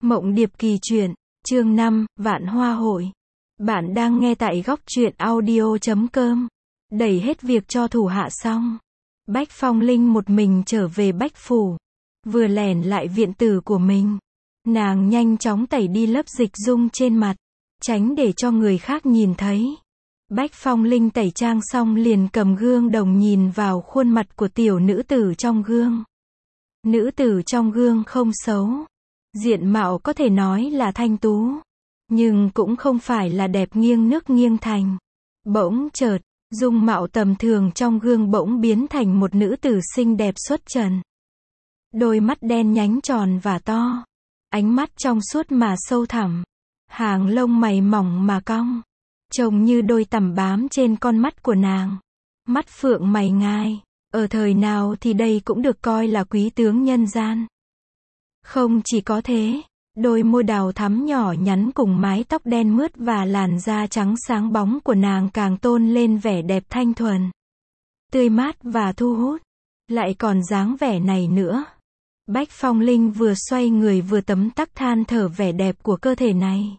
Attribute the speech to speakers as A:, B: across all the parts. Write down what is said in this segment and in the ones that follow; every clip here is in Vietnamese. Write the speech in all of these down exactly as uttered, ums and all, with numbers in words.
A: Mộng Điệp Kỳ Truyện, chương năm, Vạn Hoa Hội. Bạn đang nghe tại góc truyện audio chấm com. Đẩy hết việc cho thủ hạ xong, Bách Phong Linh một mình trở về Bách Phủ. Vừa lẻn lại viện tử của mình, nàng nhanh chóng tẩy đi lớp dịch dung trên mặt, tránh để cho người khác nhìn thấy. Bách Phong Linh tẩy trang xong liền cầm gương đồng nhìn vào khuôn mặt của tiểu nữ tử trong gương. Nữ tử trong gương không xấu. Diện mạo có thể nói là thanh tú, nhưng cũng không phải là đẹp nghiêng nước nghiêng thành. Bỗng chợt, dung mạo tầm thường trong gương bỗng biến thành một nữ tử xinh đẹp xuất trần. Đôi mắt đen nhánh tròn và to, ánh mắt trong suốt mà sâu thẳm, hàng lông mày mỏng mà cong, trông như đôi tằm bám trên con mắt của nàng. Mắt phượng mày ngai, ở thời nào thì đây cũng được coi là quý tướng nhân gian. Không chỉ có thế, đôi môi đào thắm nhỏ nhắn cùng mái tóc đen mướt và làn da trắng sáng bóng của nàng càng tôn lên vẻ đẹp thanh thuần, tươi mát và thu hút. Lại còn dáng vẻ này nữa. Bách Phong Linh vừa xoay người vừa tấm tắc than thở vẻ đẹp của cơ thể này.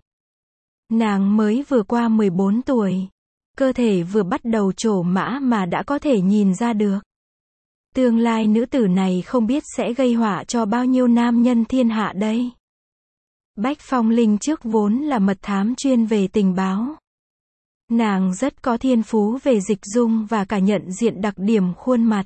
A: Nàng mới vừa qua mười bốn tuổi, cơ thể vừa bắt đầu trổ mã mà đã có thể nhìn ra được. Tương lai nữ tử này không biết sẽ gây họa cho bao nhiêu nam nhân thiên hạ đây. Bách Phong Linh trước vốn là mật thám chuyên về tình báo. Nàng rất có thiên phú về dịch dung và cả nhận diện đặc điểm khuôn mặt.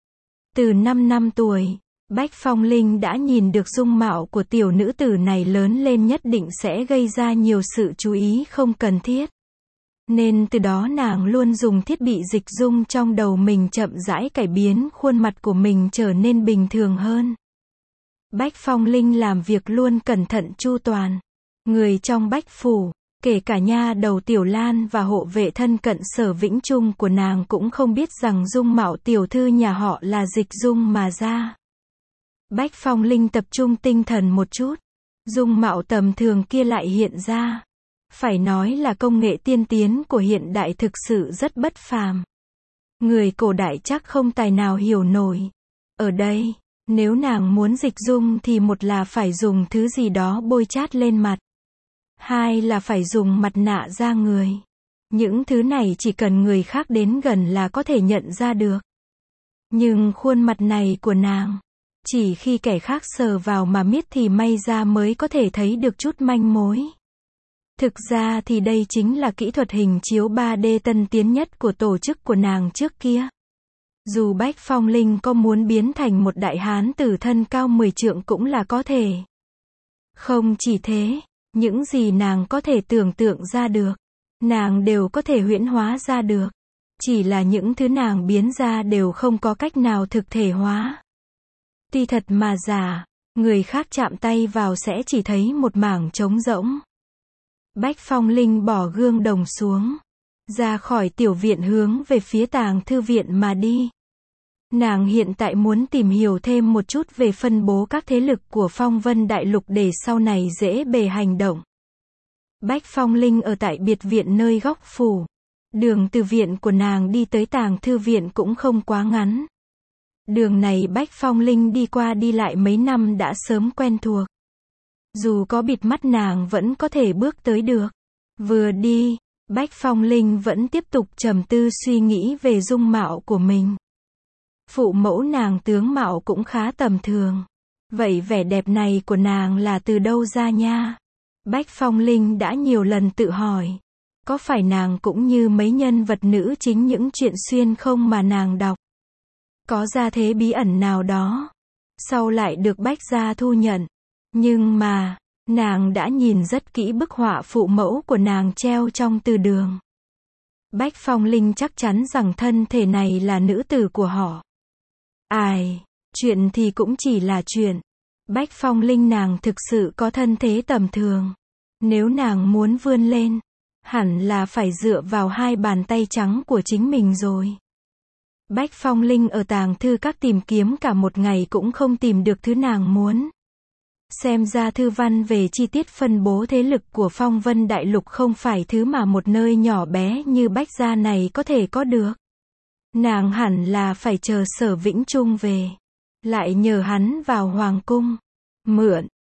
A: Từ năm năm tuổi, Bách Phong Linh đã nhìn được dung mạo của tiểu nữ tử này lớn lên nhất định sẽ gây ra nhiều sự chú ý không cần thiết. Nên từ đó nàng luôn dùng thiết bị dịch dung trong đầu mình chậm rãi cải biến khuôn mặt của mình trở nên bình thường hơn. Bách Phong Linh làm việc luôn cẩn thận chu toàn. Người trong Bách Phủ, kể cả nha đầu Tiểu Lan và hộ vệ thân cận Sở Vĩnh Trung của nàng cũng không biết rằng dung mạo tiểu thư nhà họ là dịch dung mà ra. Bách Phong Linh tập trung tinh thần một chút, dung mạo tầm thường kia lại hiện ra. Phải nói là công nghệ tiên tiến của hiện đại thực sự rất bất phàm. Người cổ đại chắc không tài nào hiểu nổi. Ở đây, nếu nàng muốn dịch dung thì một là phải dùng thứ gì đó bôi chát lên mặt. Hai là phải dùng mặt nạ da người. Những thứ này chỉ cần người khác đến gần là có thể nhận ra được. Nhưng khuôn mặt này của nàng, chỉ khi kẻ khác sờ vào mà miết thì may ra mới có thể thấy được chút manh mối. Thực ra thì đây chính là kỹ thuật hình chiếu ba D tân tiến nhất của tổ chức của nàng trước kia. Dù Bách Phong Linh có muốn biến thành một đại hán tử thân cao mười trượng cũng là có thể. Không chỉ thế, những gì nàng có thể tưởng tượng ra được, nàng đều có thể huyễn hóa ra được. Chỉ là những thứ nàng biến ra đều không có cách nào thực thể hóa. Tuy thật mà giả, người khác chạm tay vào sẽ chỉ thấy một mảng trống rỗng. Bách Phong Linh bỏ gương đồng xuống, ra khỏi tiểu viện hướng về phía tàng thư viện mà đi. Nàng hiện tại muốn tìm hiểu thêm một chút về phân bố các thế lực của Phong Vân Đại Lục để sau này dễ bề hành động. Bách Phong Linh ở tại biệt viện nơi góc phủ. Đường từ viện của nàng đi tới tàng thư viện cũng không quá ngắn. Đường này Bách Phong Linh đi qua đi lại mấy năm đã sớm quen thuộc. Dù có bịt mắt nàng vẫn có thể bước tới được. Vừa đi, Bách Phong Linh vẫn tiếp tục trầm tư suy nghĩ về dung mạo của mình. Phụ mẫu nàng tướng mạo cũng khá tầm thường. Vậy vẻ đẹp này của nàng là từ đâu ra nha? Bách Phong Linh đã nhiều lần tự hỏi. Có phải nàng cũng như mấy nhân vật nữ chính những chuyện xuyên không mà nàng đọc? Có gia thế bí ẩn nào đó? Sau lại được Bách gia thu nhận. Nhưng mà, nàng đã nhìn rất kỹ bức họa phụ mẫu của nàng treo trong từ đường. Bách Phong Linh chắc chắn rằng thân thể này là nữ tử của họ. Ai, chuyện thì cũng chỉ là chuyện. Bách Phong Linh nàng thực sự có thân thế tầm thường. Nếu nàng muốn vươn lên, hẳn là phải dựa vào hai bàn tay trắng của chính mình rồi. Bách Phong Linh ở tàng thư các tìm kiếm cả một ngày cũng không tìm được thứ nàng muốn. Xem ra thư văn về chi tiết phân bố thế lực của Phong Vân Đại Lục không phải thứ mà một nơi nhỏ bé như Bách gia này có thể có được. Nàng hẳn là phải chờ Sở Vĩnh Trung về, lại nhờ hắn vào hoàng cung, mượn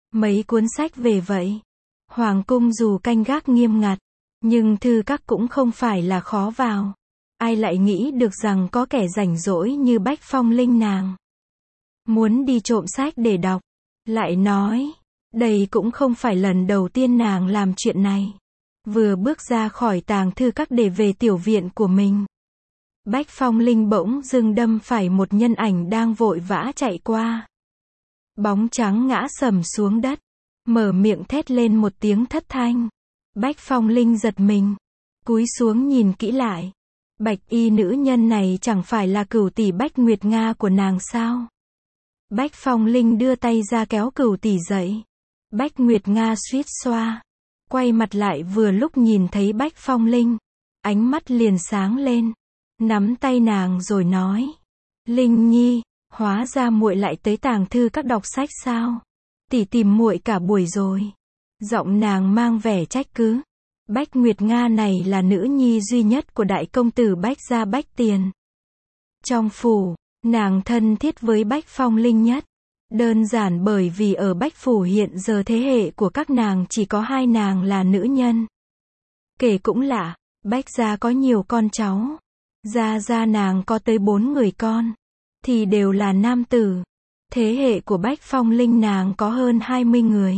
A: mấy cuốn sách về vậy. Hoàng cung dù canh gác nghiêm ngặt, nhưng thư các cũng không phải là khó vào. Ai lại nghĩ được rằng có kẻ rảnh rỗi như Bách Phong Linh nàng muốn đi trộm sách để đọc. Lại nói, đây cũng không phải lần đầu tiên nàng làm chuyện này. Vừa bước ra khỏi tàng thư các để về tiểu viện của mình, Bách Phong Linh bỗng dưng đâm phải một nhân ảnh đang vội vã chạy qua. Bóng trắng ngã sầm xuống đất, mở miệng thét lên một tiếng thất thanh. Bách Phong Linh giật mình, cúi xuống nhìn kỹ lại. Bạch y nữ nhân này chẳng phải là Cửu tỷ Bách Nguyệt Nga của nàng sao? Bách Phong Linh đưa tay ra kéo Cửu tỷ dậy. Bách Nguyệt Nga suýt xoa, quay mặt lại vừa lúc nhìn thấy Bách Phong Linh, ánh mắt liền sáng lên, nắm tay nàng rồi nói: "Linh nhi, hóa ra muội lại tới tàng thư các đọc sách sao? Tỷ tìm muội cả buổi rồi." Giọng nàng mang vẻ trách cứ. Bách Nguyệt Nga này là nữ nhi duy nhất của đại công tử Bách gia Bách Tiền. Trong phủ, nàng thân thiết với Bách Phong Linh nhất. Đơn giản bởi vì ở Bách phủ hiện giờ thế hệ của các nàng chỉ có hai nàng là nữ nhân. Kể cũng lạ, Bách gia có nhiều con cháu. Gia gia nàng có tới bốn người con, thì đều là nam tử. Thế hệ của Bách Phong Linh nàng có hơn hai mươi người,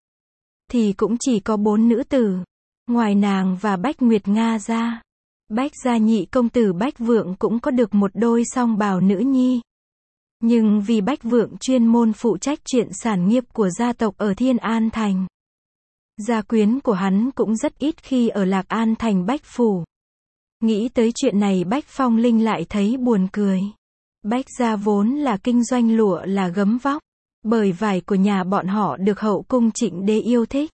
A: thì cũng chỉ có bốn nữ tử. Ngoài nàng và Bách Nguyệt Nga ra, Bách gia nhị công tử Bách Vượng cũng có được một đôi song bào nữ nhi. Nhưng vì Bách Vượng chuyên môn phụ trách chuyện sản nghiệp của gia tộc ở Thiên An Thành, gia quyến của hắn cũng rất ít khi ở Lạc An Thành Bách phủ. Nghĩ tới chuyện này Bách Phong Linh lại thấy buồn cười. Bách gia vốn là kinh doanh lụa là gấm vóc, bởi vải của nhà bọn họ được hậu cung Trịnh đế yêu thích,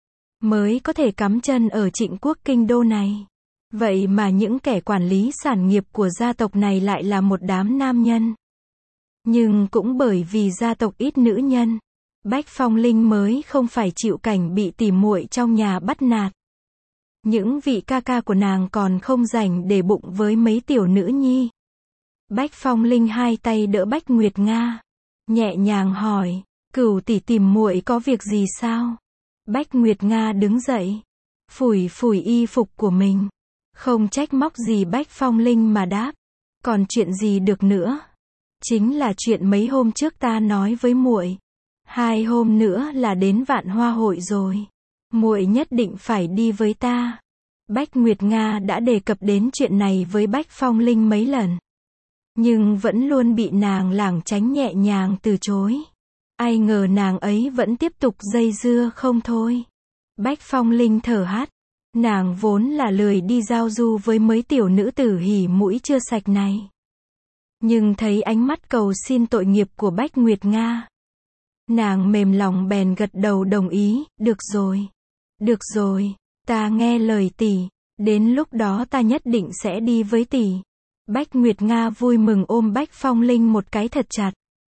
A: mới có thể cắm chân ở Trịnh quốc kinh đô này. Vậy mà những kẻ quản lý sản nghiệp của gia tộc này lại là một đám nam nhân. Nhưng cũng bởi vì gia tộc ít nữ nhân, Bách Phong Linh mới không phải chịu cảnh bị tỉ muội trong nhà bắt nạt. Những vị ca ca của nàng còn không rảnh để bụng với mấy tiểu nữ nhi. Bách Phong Linh hai tay đỡ Bách Nguyệt Nga, nhẹ nhàng hỏi: "Cửu tỷ tìm muội có việc gì sao?" Bách Nguyệt Nga đứng dậy, phủi phủi y phục của mình, không trách móc gì Bách Phong Linh mà đáp: "Còn chuyện gì được nữa? Chính là chuyện mấy hôm trước ta nói với muội. Hai hôm nữa là đến Vạn Hoa hội rồi. Muội nhất định phải đi với ta." Bách Nguyệt Nga đã đề cập đến chuyện này với Bách Phong Linh mấy lần, nhưng vẫn luôn bị nàng lảng tránh nhẹ nhàng từ chối. Ai ngờ nàng ấy vẫn tiếp tục dây dưa không thôi. Bách Phong Linh thở hắt, nàng vốn là lười đi giao du với mấy tiểu nữ tử hỉ mũi chưa sạch này. Nhưng thấy ánh mắt cầu xin tội nghiệp của Bách Nguyệt Nga, nàng mềm lòng bèn gật đầu đồng ý: "Được rồi, được rồi, ta nghe lời tỷ, đến lúc đó ta nhất định sẽ đi với tỷ." Bách Nguyệt Nga vui mừng ôm Bách Phong Linh một cái thật chặt,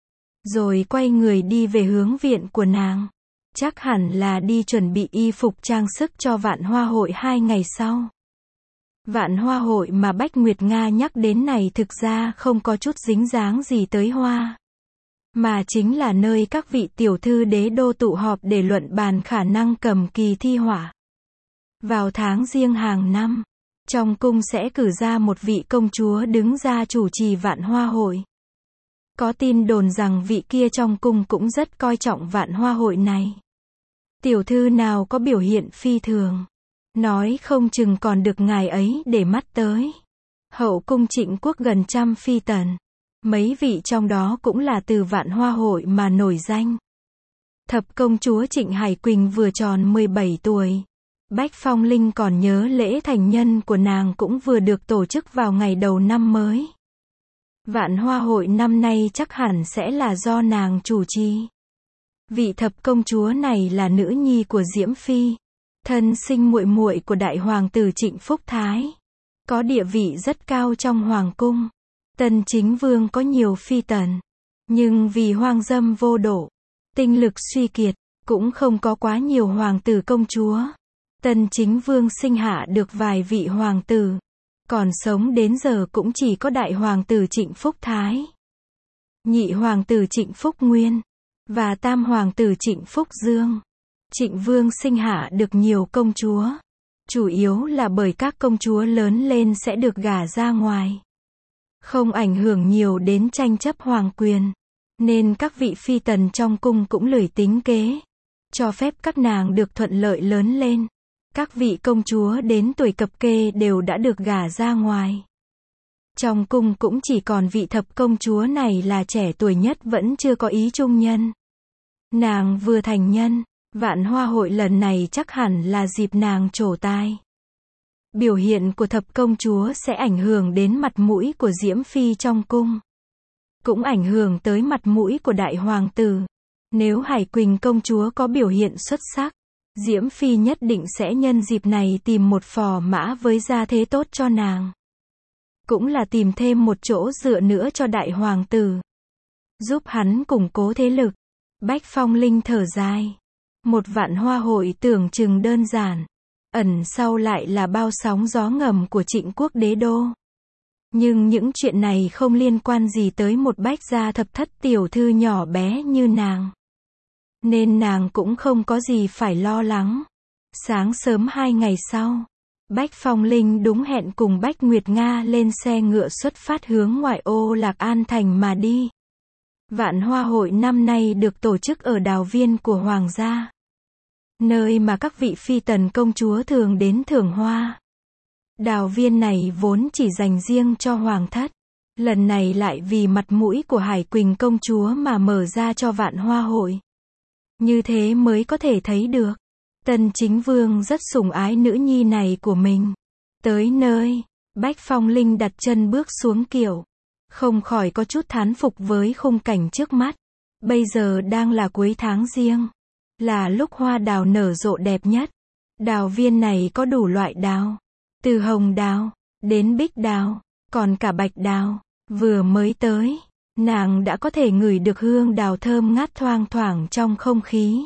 A: rồi quay người đi về hướng viện của nàng. Chắc hẳn là đi chuẩn bị y phục trang sức cho Vạn Hoa hội hai ngày sau. Vạn Hoa hội mà Bách Nguyệt Nga nhắc đến này thực ra không có chút dính dáng gì tới hoa, mà chính là nơi các vị tiểu thư đế đô tụ họp để luận bàn khả năng cầm kỳ thi họa. Vào tháng Giêng hàng năm, trong cung sẽ cử ra một vị công chúa đứng ra chủ trì Vạn Hoa hội. Có tin đồn rằng vị kia trong cung cũng rất coi trọng Vạn Hoa hội này. Tiểu thư nào có biểu hiện phi thường, nói không chừng còn được ngài ấy để mắt tới. Hậu cung Trịnh quốc gần trăm phi tần, mấy vị trong đó cũng là từ Vạn Hoa hội mà nổi danh. Thập công chúa Trịnh Hải Quỳnh vừa tròn mười bảy tuổi. Bách Phong Linh còn nhớ lễ thành nhân của nàng cũng vừa được tổ chức vào ngày đầu năm mới. Vạn Hoa hội năm nay chắc hẳn sẽ là do nàng chủ trì. Vị thập công chúa này là nữ nhi của Diễm Phi, thân sinh muội muội của đại hoàng tử Trịnh Phúc Thái, có địa vị rất cao trong hoàng cung. Tân Chính Vương có nhiều phi tần, nhưng vì hoang dâm vô độ, tinh lực suy kiệt, cũng không có quá nhiều hoàng tử công chúa. Tân Chính Vương sinh hạ được vài vị hoàng tử, còn sống đến giờ cũng chỉ có đại hoàng tử Trịnh Phúc Thái, nhị hoàng tử Trịnh Phúc Nguyên, và tam hoàng tử Trịnh Phúc Dương. Trịnh Vương sinh hạ được nhiều công chúa, chủ yếu là bởi các công chúa lớn lên sẽ được gả ra ngoài, không ảnh hưởng nhiều đến tranh chấp hoàng quyền, nên các vị phi tần trong cung cũng lười tính kế, cho phép các nàng được thuận lợi lớn lên. Các vị công chúa đến tuổi cập kê đều đã được gả ra ngoài. Trong cung cũng chỉ còn vị thập công chúa này là trẻ tuổi nhất vẫn chưa có ý trung nhân. Nàng vừa thành nhân, Vạn Hoa hội lần này chắc hẳn là dịp nàng trổ tài. Biểu hiện của thập công chúa sẽ ảnh hưởng đến mặt mũi của Diễm Phi trong cung, cũng ảnh hưởng tới mặt mũi của đại hoàng tử. Nếu Hải Quỳnh công chúa có biểu hiện xuất sắc, Diễm Phi nhất định sẽ nhân dịp này tìm một phò mã với gia thế tốt cho nàng. Cũng là tìm thêm một chỗ dựa nữa cho đại hoàng tử, giúp hắn củng cố thế lực. Bách Phong Linh thở dài. Một vạn hoa hội tưởng chừng đơn giản, ẩn sau lại là bao sóng gió ngầm của Trịnh quốc đế đô. Nhưng những chuyện này không liên quan gì tới một bách gia thập thất tiểu thư nhỏ bé như nàng, nên nàng cũng không có gì phải lo lắng. Sáng sớm hai ngày sau, Bách Phong Linh đúng hẹn cùng Bách Nguyệt Nga lên xe ngựa xuất phát hướng ngoại ô Lạc An Thành mà đi. Vạn Hoa hội năm nay được tổ chức ở đào viên của Hoàng gia, nơi mà các vị phi tần công chúa thường đến thưởng hoa. Đào viên này vốn chỉ dành riêng cho Hoàng thất, lần này lại vì mặt mũi của Hải Quỳnh công chúa mà mở ra cho Vạn Hoa hội. Như thế mới có thể thấy được, Tân Chính Vương rất sủng ái nữ nhi này của mình. Tới nơi, Bách Phong Linh đặt chân bước xuống kiệu, không khỏi có chút thán phục với khung cảnh trước mắt. Bây giờ đang là cuối tháng Giêng, là lúc hoa đào nở rộ đẹp nhất. Đào viên này có đủ loại đào, từ hồng đào đến bích đào, còn cả bạch đào. Vừa mới tới, nàng đã có thể ngửi được hương đào thơm ngát thoang thoảng trong không khí.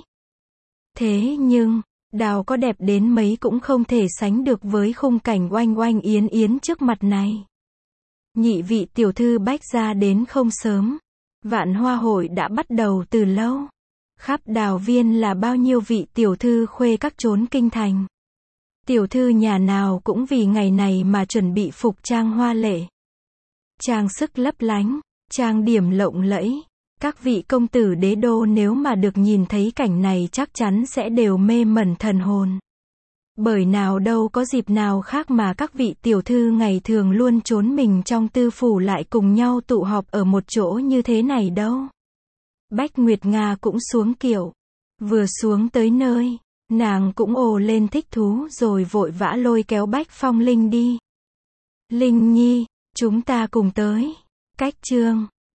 A: Thế nhưng, đào có đẹp đến mấy cũng không thể sánh được với khung cảnh oanh oanh yến yến trước mặt này. Nhị vị tiểu thư Bách gia đến không sớm, Vạn Hoa hội đã bắt đầu từ lâu. Khắp đào viên là bao nhiêu vị tiểu thư khuê các chốn kinh thành. Tiểu thư nhà nào cũng vì ngày này mà chuẩn bị phục trang hoa lệ, trang sức lấp lánh, trang điểm lộng lẫy. Các vị công tử đế đô nếu mà được nhìn thấy cảnh này chắc chắn sẽ đều mê mẩn thần hồn. Bởi nào đâu có dịp nào khác mà các vị tiểu thư ngày thường luôn trốn mình trong tư phủ lại cùng nhau tụ họp ở một chỗ như thế này đâu. Bách Nguyệt Nga cũng xuống kiệu. Vừa xuống tới nơi, nàng cũng ồ lên thích thú rồi vội vã lôi kéo Bách Phong Linh đi. Linh nhi, chúng ta cùng tới. Cách chương